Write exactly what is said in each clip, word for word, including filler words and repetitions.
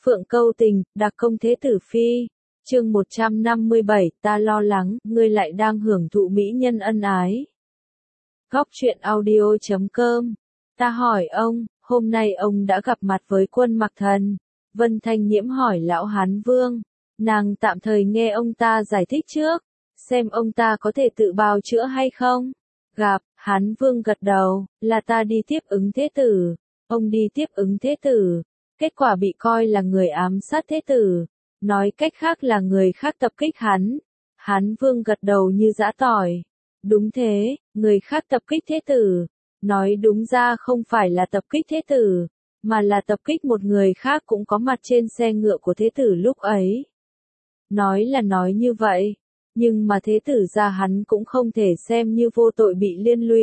Phượng câu tình, đặc công thế tử phi. Chương một trăm năm mươi bảy, ta lo lắng, ngươi lại đang hưởng thụ mỹ nhân ân ái. Góc truyện audio chấm com. Ta hỏi ông, hôm nay ông đã gặp mặt với Quân Mặc Thần. Vân Thanh Nhiễm hỏi lão Hán Vương. Nàng tạm thời nghe ông ta giải thích trước, xem ông ta có thể tự bào chữa hay không. Gặp, Hán Vương gật đầu, là ta đi tiếp ứng thế tử. Ông đi tiếp ứng thế tử. Kết quả bị coi là người ám sát thế tử. Nói cách khác là người khác tập kích hắn. Hán Vương gật đầu như giã tỏi. Đúng thế, người khác tập kích thế tử. Nói đúng ra không phải là tập kích thế tử, mà là tập kích một người khác cũng có mặt trên xe ngựa của thế tử lúc ấy. Nói là nói như vậy, nhưng mà thế tử ra hắn cũng không thể xem như vô tội bị liên lụy.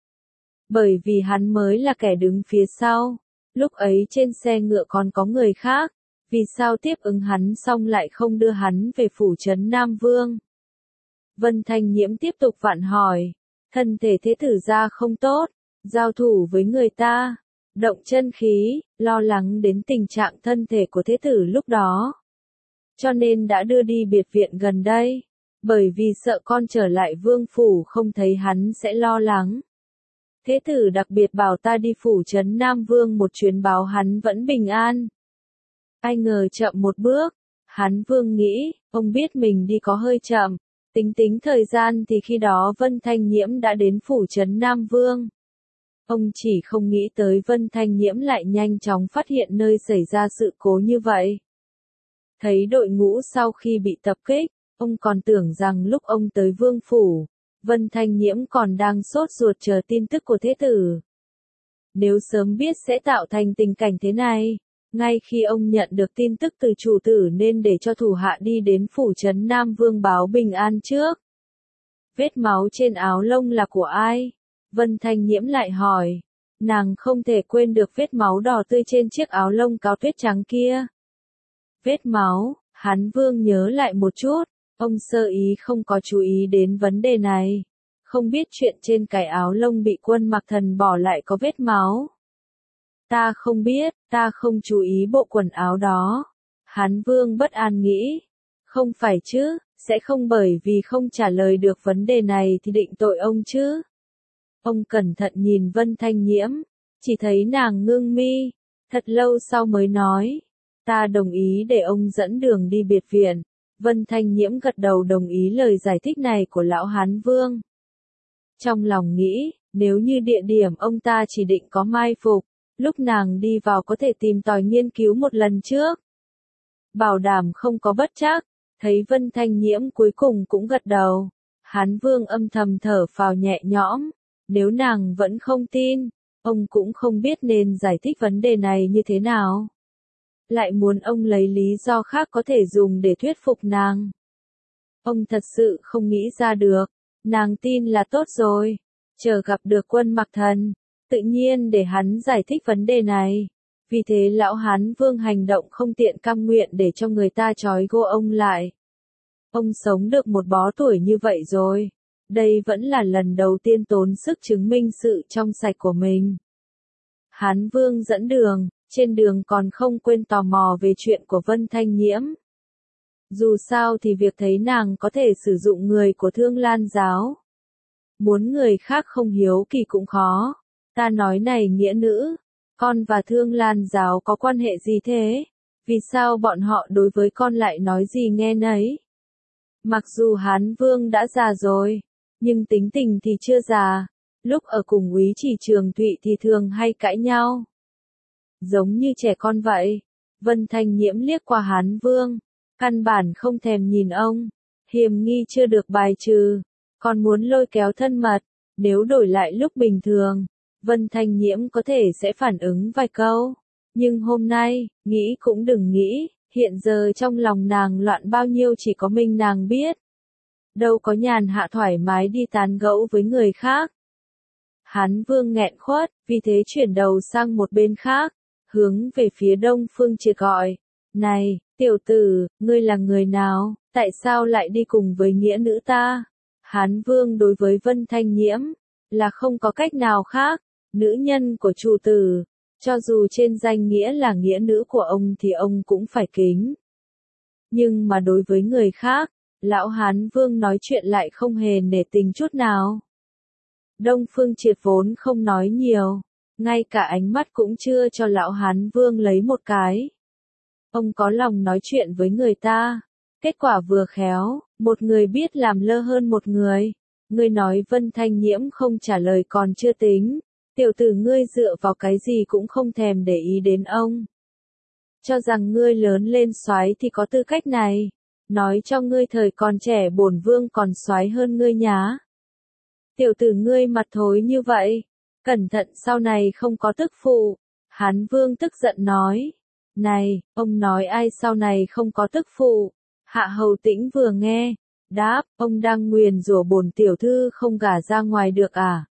Bởi vì hắn mới là kẻ đứng phía sau. Lúc ấy trên xe ngựa còn có người khác, vì sao tiếp ứng hắn xong lại không đưa hắn về phủ trấn Nam Vương? Vân Thanh Nhiễm tiếp tục vặn hỏi, thân thể thế tử ra không tốt, giao thủ với người ta, động chân khí, lo lắng đến tình trạng thân thể của thế tử lúc đó. Cho nên đã đưa đi biệt viện gần đây, bởi vì sợ con trở lại vương phủ không thấy hắn sẽ lo lắng. Thế tử đặc biệt bảo ta đi phủ trấn Nam Vương một chuyến báo hắn vẫn bình an. Ai ngờ chậm một bước, Hán Vương nghĩ, ông biết mình đi có hơi chậm, tính tính thời gian thì khi đó Vân Thanh Nhiễm đã đến phủ trấn Nam Vương. Ông chỉ không nghĩ tới Vân Thanh Nhiễm lại nhanh chóng phát hiện nơi xảy ra sự cố như vậy. Thấy đội ngũ sau khi bị tập kích, ông còn tưởng rằng lúc ông tới vương phủ, Vân Thanh Nhiễm còn đang sốt ruột chờ tin tức của thế tử. Nếu sớm biết sẽ tạo thành tình cảnh thế này, ngay khi ông nhận được tin tức từ chủ tử nên để cho thủ hạ đi đến phủ trấn Nam Vương báo bình an trước. Vết máu trên áo lông là của ai? Vân Thanh Nhiễm lại hỏi. Nàng không thể quên được vết máu đỏ tươi trên chiếc áo lông cao tuyết trắng kia. Vết máu, Hán Vương nhớ lại một chút, ông sơ ý không có chú ý đến vấn đề này. Không biết chuyện trên cái áo lông bị Quân Mặc Thần bỏ lại có vết máu. Ta không biết, ta không chú ý bộ quần áo đó. Hán Vương bất an nghĩ. Không phải chứ, sẽ không bởi vì không trả lời được vấn đề này thì định tội ông chứ. Ông cẩn thận nhìn Vân Thanh Nhiễm, chỉ thấy nàng ngưng mi, thật lâu sau mới nói. Ta đồng ý để ông dẫn đường đi biệt viện. Vân Thanh Nhiễm gật đầu đồng ý lời giải thích này của lão Hán Vương. Trong lòng nghĩ, nếu như địa điểm ông ta chỉ định có mai phục, lúc nàng đi vào có thể tìm tòi nghiên cứu một lần trước. Bảo đảm không có bất trắc, thấy Vân Thanh Nhiễm cuối cùng cũng gật đầu. Hán Vương âm thầm thở phào nhẹ nhõm, nếu nàng vẫn không tin, ông cũng không biết nên giải thích vấn đề này như thế nào. Lại muốn ông lấy lý do khác có thể dùng để thuyết phục nàng. Ông thật sự không nghĩ ra được, nàng tin là tốt rồi, chờ gặp được Quân Mặc Thần, tự nhiên để hắn giải thích vấn đề này. Vì thế lão Hán Vương hành động không tiện cam nguyện để cho người ta trói gô ông lại. Ông sống được một bó tuổi như vậy rồi, đây vẫn là lần đầu tiên tốn sức chứng minh sự trong sạch của mình. Hán Vương dẫn đường. Trên đường còn không quên tò mò về chuyện của Vân Thanh Nhiễm. Dù sao thì việc thấy nàng có thể sử dụng người của Thương Lan giáo. Muốn người khác không hiếu kỳ cũng khó. Ta nói này nghĩa nữ, con và Thương Lan giáo có quan hệ gì thế? Vì sao bọn họ đối với con lại nói gì nghe nấy? Mặc dù Hán Vương đã già rồi, nhưng tính tình thì chưa già. Lúc ở cùng Úy Chỉ Trường Thụy thì thường hay cãi nhau. Giống như trẻ con vậy. Vân Thanh Nhiễm liếc qua Hán Vương, căn bản không thèm nhìn ông. Hiềm nghi chưa được bài trừ, còn muốn lôi kéo thân mật. Nếu đổi lại lúc bình thường, Vân Thanh Nhiễm có thể sẽ phản ứng vài câu. Nhưng hôm nay, nghĩ cũng đừng nghĩ, hiện giờ trong lòng nàng loạn bao nhiêu chỉ có mình nàng biết. Đâu có nhàn hạ thoải mái đi tán gẫu với người khác. Hán Vương nghẹn khuất, vì thế chuyển đầu sang một bên khác. Hướng về phía đông phương triệt gọi, này, tiểu tử, ngươi là người nào, tại sao lại đi cùng với nghĩa nữ ta? Hán Vương đối với Vân Thanh Nhiễm, là không có cách nào khác, nữ nhân của chủ tử, Cho dù trên danh nghĩa là nghĩa nữ của ông thì ông cũng phải kính. Nhưng mà đối với người khác, lão Hán Vương nói chuyện lại không hề nể tình chút nào. Đông Phương Triệt vốn không nói nhiều, ngay cả ánh mắt cũng chưa cho lão Hán Vương lấy một cái. Ông có lòng nói chuyện với người ta, kết quả vừa khéo, một người biết làm lơ hơn một người. Ngươi nói Vân Thanh Nhiễm không trả lời còn chưa tính, tiểu tử ngươi dựa vào cái gì cũng không thèm để ý đến ông. Cho rằng ngươi lớn lên soái thì có tư cách này, nói cho ngươi thời còn trẻ bổn vương còn soái hơn ngươi nhá. Tiểu tử ngươi mặt thối như vậy, cẩn thận sau này không có tức phụ. Hán Vương tức giận nói, này, ông nói ai sau này không có tức phụ? Hạ Hầu Tĩnh vừa nghe, đáp, ông đang nguyền rủa bổn tiểu thư không gả ra ngoài được à?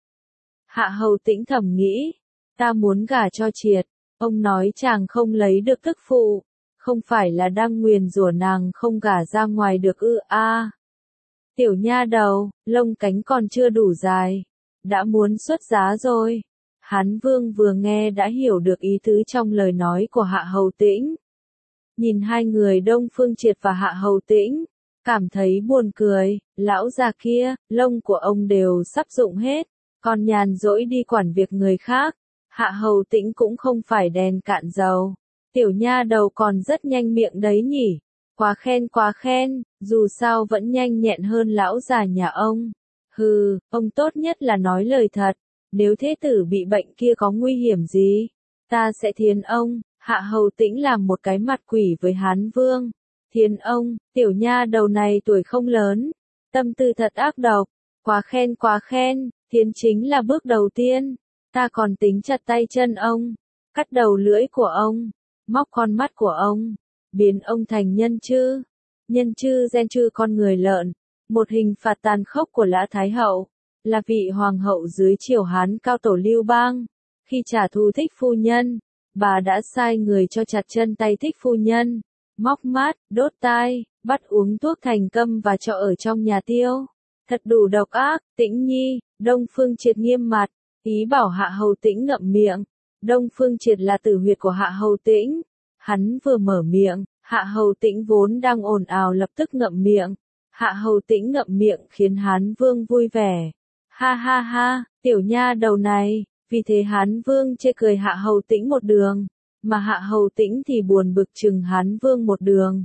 Hạ Hầu Tĩnh thầm nghĩ, ta muốn gả cho Triệt, ông nói chàng không lấy được tức phụ, không phải là đang nguyền rủa nàng không gả ra ngoài được ư? A, à, tiểu nha đầu, lông cánh còn chưa đủ dài, đã muốn xuất giá rồi. Hán Vương vừa nghe đã hiểu được ý tứ trong lời nói của Hạ Hầu Tĩnh. Nhìn hai người Đông Phương Triệt và Hạ Hầu Tĩnh, cảm thấy buồn cười, lão già kia, lông của ông đều sắp rụng hết, còn nhàn rỗi đi quản việc người khác. Hạ Hầu Tĩnh cũng không phải đèn cạn dầu, tiểu nha đầu còn rất nhanh miệng đấy nhỉ, quá khen quá khen, dù sao vẫn nhanh nhẹn hơn lão già nhà ông. Hừ, ông tốt nhất là nói lời thật, nếu thế tử bị bệnh kia có nguy hiểm gì, ta sẽ thiến ông. Hạ Hầu Tĩnh làm một cái mặt quỷ với Hán Vương. Thiến ông, tiểu nha đầu này tuổi không lớn, tâm tư thật ác độc, quá khen quá khen, thiến chính là bước đầu tiên, ta còn tính chặt tay chân ông, cắt đầu lưỡi của ông, móc con mắt của ông, biến ông thành nhân chư, nhân chư gen chư con người lợn, một hình phạt tàn khốc của Lã Thái Hậu, là vị hoàng hậu dưới triều Hán cao tổ Lưu Bang, khi trả thù Thích phu nhân. Bà đã sai người cho chặt chân tay Thích phu nhân, móc mắt, đốt tai, bắt uống thuốc thành câm và cho ở trong nhà tiêu. Thật đủ độc ác. Tĩnh nhi, Đông Phương Triệt nghiêm mặt, ý bảo Hạ Hầu Tĩnh ngậm miệng. Đông Phương Triệt là tử huyệt của Hạ Hầu Tĩnh. Hắn vừa mở miệng, Hạ Hầu Tĩnh vốn đang ồn ào lập tức ngậm miệng. Hạ Hầu Tĩnh ngậm miệng khiến Hán Vương vui vẻ. Ha ha ha, tiểu nha đầu này. Vì thế Hán Vương chê cười Hạ Hầu Tĩnh một đường, mà Hạ Hầu Tĩnh thì buồn bực chừng Hán Vương một đường.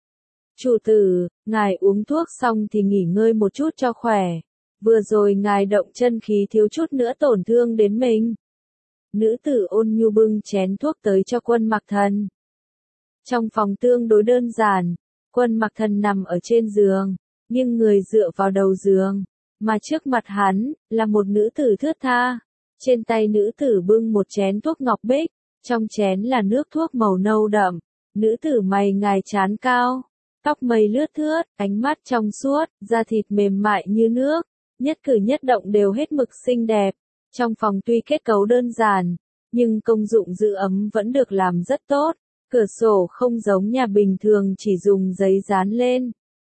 Chủ tử, ngài uống thuốc xong thì nghỉ ngơi một chút cho khỏe. Vừa rồi ngài động chân khí thiếu chút nữa tổn thương đến mình. Nữ tử Ôn Nhu bưng chén thuốc tới cho Quân Mặc Thần. Trong phòng tương đối đơn giản, Quân Mặc Thần nằm ở trên giường, nghiêng người dựa vào đầu giường, mà trước mặt hắn là một nữ tử thướt tha. Trên tay nữ tử bưng một chén thuốc ngọc bích, trong chén là nước thuốc màu nâu đậm. Nữ tử mày ngài trán cao, tóc mây lướt thướt, ánh mắt trong suốt, da thịt mềm mại như nước, nhất cử nhất động đều hết mực xinh đẹp. Trong phòng tuy kết cấu đơn giản, nhưng công dụng giữ ấm vẫn được làm rất tốt. Cửa sổ không giống nhà bình thường chỉ dùng giấy dán lên,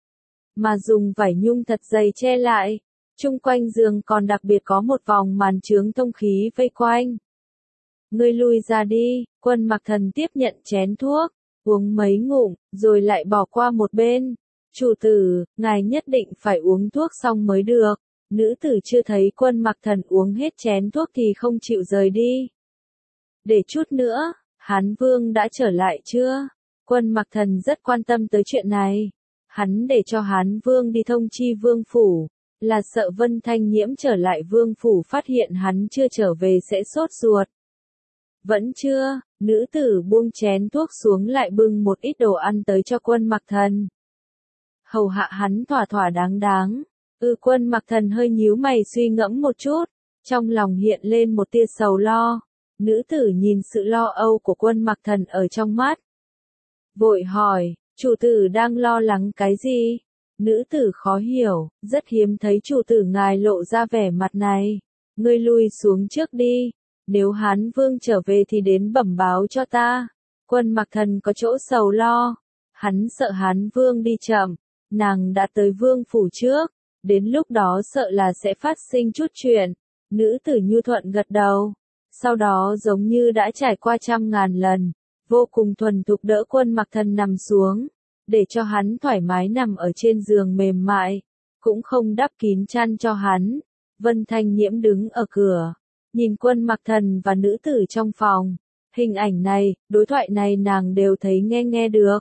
mà dùng vải nhung thật dày che lại. Chung quanh giường còn đặc biệt có một vòng màn chướng thông khí vây quanh. Ngươi lui ra đi. Quân Mặc Thần tiếp nhận chén thuốc, uống mấy ngụm, rồi lại bỏ qua một bên. Chủ tử, ngài nhất định phải uống thuốc xong mới được. Nữ tử chưa thấy Quân Mặc Thần uống hết chén thuốc thì không chịu rời đi. Để chút nữa, Hán Vương đã trở lại chưa? Quân Mặc Thần rất quan tâm tới chuyện này. Hắn để cho Hán Vương đi thông chi vương phủ, là sợ Vân Thanh Nhiễm trở lại vương phủ phát hiện hắn chưa trở về sẽ sốt ruột. Vẫn chưa, nữ tử buông chén thuốc xuống lại bưng một ít đồ ăn tới cho Quân Mặc Thần. Hầu hạ hắn thỏa thỏa đáng đáng. Ừ, Quân Mặc Thần hơi nhíu mày suy ngẫm một chút, trong lòng hiện lên một tia sầu lo. Nữ tử nhìn sự lo âu của Quân Mặc Thần ở trong mắt, vội hỏi, chủ tử đang lo lắng cái gì? Nữ tử khó hiểu, rất hiếm thấy chủ tử ngài lộ ra vẻ mặt này. Ngươi lui xuống trước đi, nếu Hán Vương trở về thì đến bẩm báo cho ta. Quân Mặc Thần có chỗ sầu lo, hắn sợ Hán Vương đi chậm, nàng đã tới vương phủ trước, đến lúc đó sợ là sẽ phát sinh chút chuyện. Nữ tử nhu thuận gật đầu, Sau đó giống như đã trải qua trăm ngàn lần, vô cùng thuần thục đỡ Quân Mặc Thần nằm xuống, để cho hắn thoải mái nằm ở trên giường mềm mại, cũng không đắp kín chăn cho hắn. Vân Thanh Nhiễm đứng ở cửa, nhìn Quân Mặc Thần và nữ tử trong phòng. Hình ảnh này, đối thoại này nàng đều thấy nghe nghe được.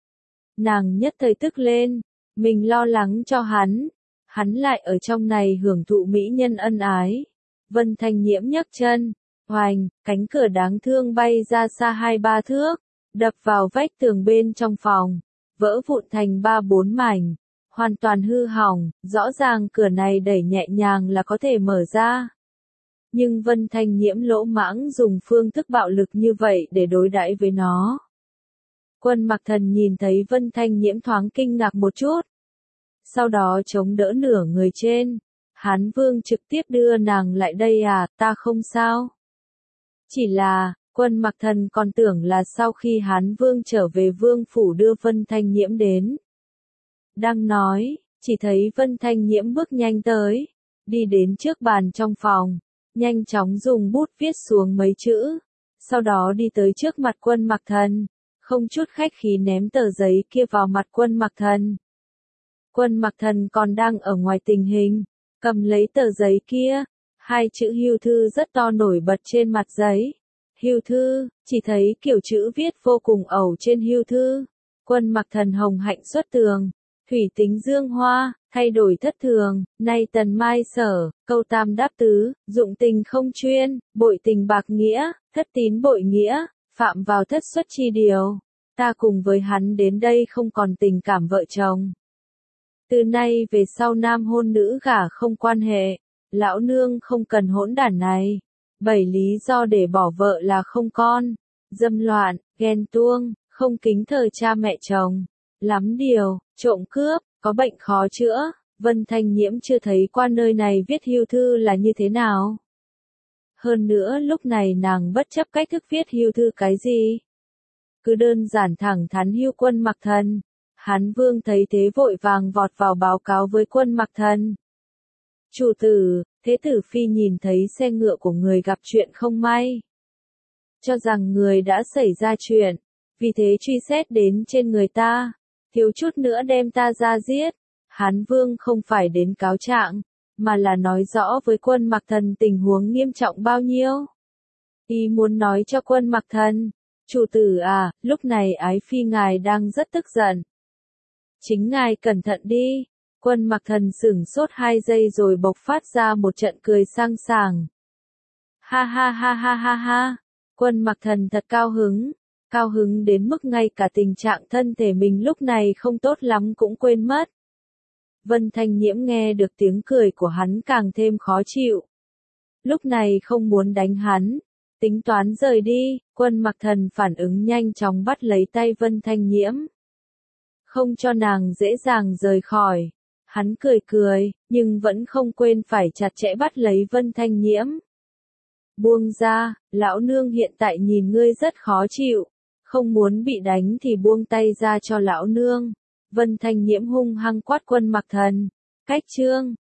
Nàng nhất thời tức lên, mình lo lắng cho hắn, hắn lại ở trong này hưởng thụ mỹ nhân ân ái. Vân Thanh Nhiễm nhấc chân, hoành, cánh cửa đáng thương bay ra xa hai ba thước, đập vào vách tường bên trong phòng, vỡ vụn thành ba bốn mảnh, hoàn toàn hư hỏng. Rõ ràng cửa này đẩy nhẹ nhàng là có thể mở ra. Nhưng Vân Thanh Nhiễm lỗ mãng dùng phương thức bạo lực như vậy để đối đãi với nó. Quân Mặc Thần nhìn thấy Vân Thanh Nhiễm thoáng kinh ngạc một chút. Sau đó chống đỡ nửa người trên. Hán Vương trực tiếp đưa nàng lại đây à, ta không sao. Chỉ là, Quân Mặc Thần còn tưởng là sau khi Hán Vương trở về vương phủ đưa Vân Thanh Nhiễm đến. Đang nói, chỉ thấy Vân Thanh Nhiễm bước nhanh tới, đi đến trước bàn trong phòng, nhanh chóng dùng bút viết xuống mấy chữ, sau đó đi tới trước mặt Quân Mặc Thần, không chút khách khí ném tờ giấy kia vào mặt Quân Mặc Thần. Quân Mặc Thần còn đang ở ngoài tình hình, cầm lấy tờ giấy kia, hai chữ hưu thư rất to nổi bật trên mặt giấy. Hưu thư, chỉ thấy kiểu chữ viết vô cùng ẩu trên hưu thư. Quân Mặc Thần hồng hạnh xuất tường, thủy tính dương hoa, thay đổi thất thường, nay tần mai sở, câu tam đáp tứ, dụng tình không chuyên, bội tình bạc nghĩa, thất tín bội nghĩa, phạm vào thất xuất chi điều. Ta cùng với hắn đến đây không còn tình cảm vợ chồng. Từ nay về sau nam hôn nữ gả không quan hệ, lão nương không cần hỗn đản này. Bảy lý do để bỏ vợ là không con, dâm loạn, ghen tuông, không kính thờ cha mẹ chồng, lắm điều, trộm cướp, có bệnh khó chữa. Vân Thanh Nhiễm chưa thấy qua nơi này viết hưu thư là như thế nào. Hơn nữa lúc này nàng bất chấp cách thức viết hưu thư cái gì. Cứ đơn giản thẳng thắn hưu Quân Mặc Thần. Hán Vương thấy thế vội vàng vọt vào báo cáo với Quân Mặc Thần. Chủ tử, Thế tử phi nhìn thấy xe ngựa của người gặp chuyện không may. Cho rằng người đã xảy ra chuyện, vì thế truy xét đến trên người ta, thiếu chút nữa đem ta ra giết. Hán Vương không phải đến cáo trạng, mà là nói rõ với Quân Mặc Thần tình huống nghiêm trọng bao nhiêu. Y muốn nói cho Quân Mặc Thần, chủ tử à, lúc này ái phi ngài đang rất tức giận. Chính ngài cẩn thận đi. Quân Mặc Thần sửng sốt hai giây rồi bộc phát ra một trận cười sang sảng. Ha ha ha ha ha ha. Quân Mặc Thần thật cao hứng, cao hứng đến mức ngay cả tình trạng thân thể mình lúc này không tốt lắm cũng quên mất. Vân Thanh Nhiễm nghe được tiếng cười của hắn càng thêm khó chịu. Lúc này không muốn đánh hắn, tính toán rời đi. Quân Mặc Thần phản ứng nhanh chóng bắt lấy tay Vân Thanh Nhiễm, không cho nàng dễ dàng rời khỏi. Hắn cười cười, nhưng vẫn không quên phải chặt chẽ bắt lấy Vân Thanh Nhiễm. Buông ra, lão nương hiện tại nhìn ngươi rất khó chịu, không muốn bị đánh thì buông tay ra cho lão nương. Vân Thanh Nhiễm hung hăng quát Quân Mặc Thần. Cách chương